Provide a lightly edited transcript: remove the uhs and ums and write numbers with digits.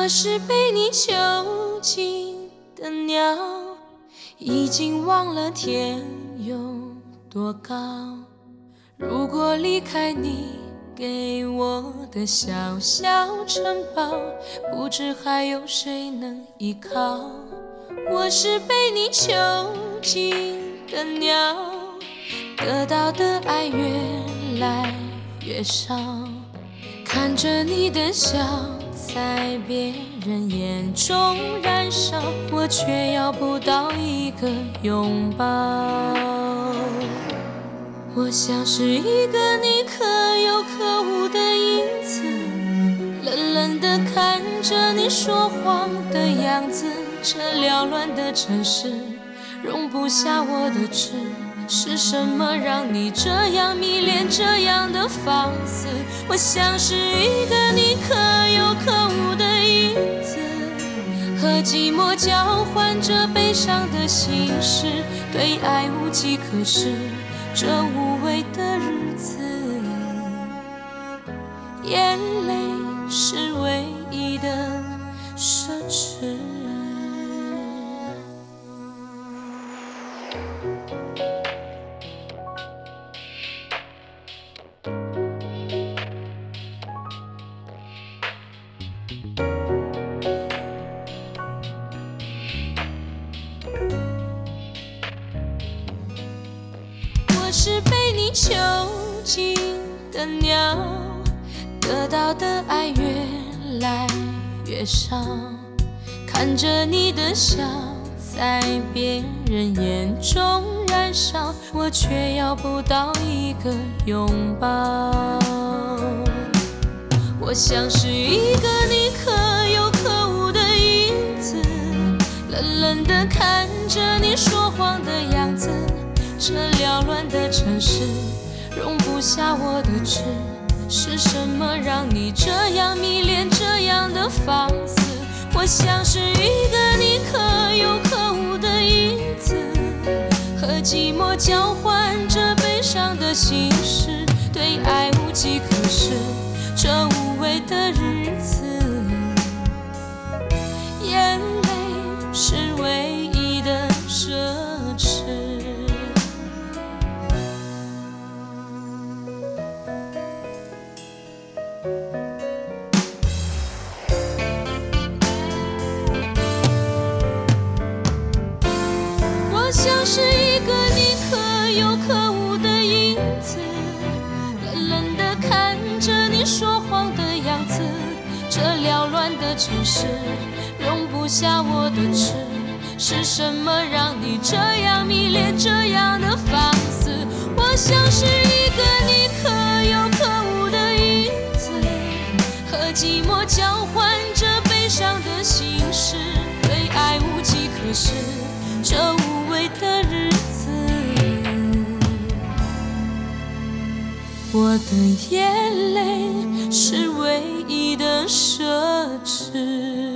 我是被你囚禁的鸟，已经忘了天有多高。如果离开你给我的小小城堡，不知还有谁能依靠。我是被你囚禁的鸟，得到的爱越来越少，看着你的笑在别人眼中燃烧，我却要不到一个拥抱。我像是一个你可有可无的影子，冷冷地看着你说谎的样子。这缭乱的城市容不下我的痴，是什么让你这样迷恋，这样的放肆？我像是一个你可有可无的影子，和寂寞交换着悲伤的心事，对爱无计可施，这无味的日子，眼泪是唯一的奢侈。我是被你囚禁的鸟，得到的爱越来越少，看着你的笑在别人眼中燃烧，我却要不到一个拥抱。我像是一个你可有可无的影子，冷冷地看着你说谎的样子。这缭乱的城市容不下我的痴，是什么让你这样迷恋，这样的放肆？我像是一个你可有可无的影子，和寂寞交换着悲伤的心事，对爱无计可施，这无味的日子，眼泪是唯一的奢侈。我像是一个你可有可无的影子，冷冷地看着你说谎的样子。这缭乱的城市容不下我的痴，是什么让你这样迷恋，这样的放肆？我像是一个你可有可无的影子，和寂寞交换着悲伤的心事，对爱无计可施，这无味的日子，我的眼泪是唯一的奢侈。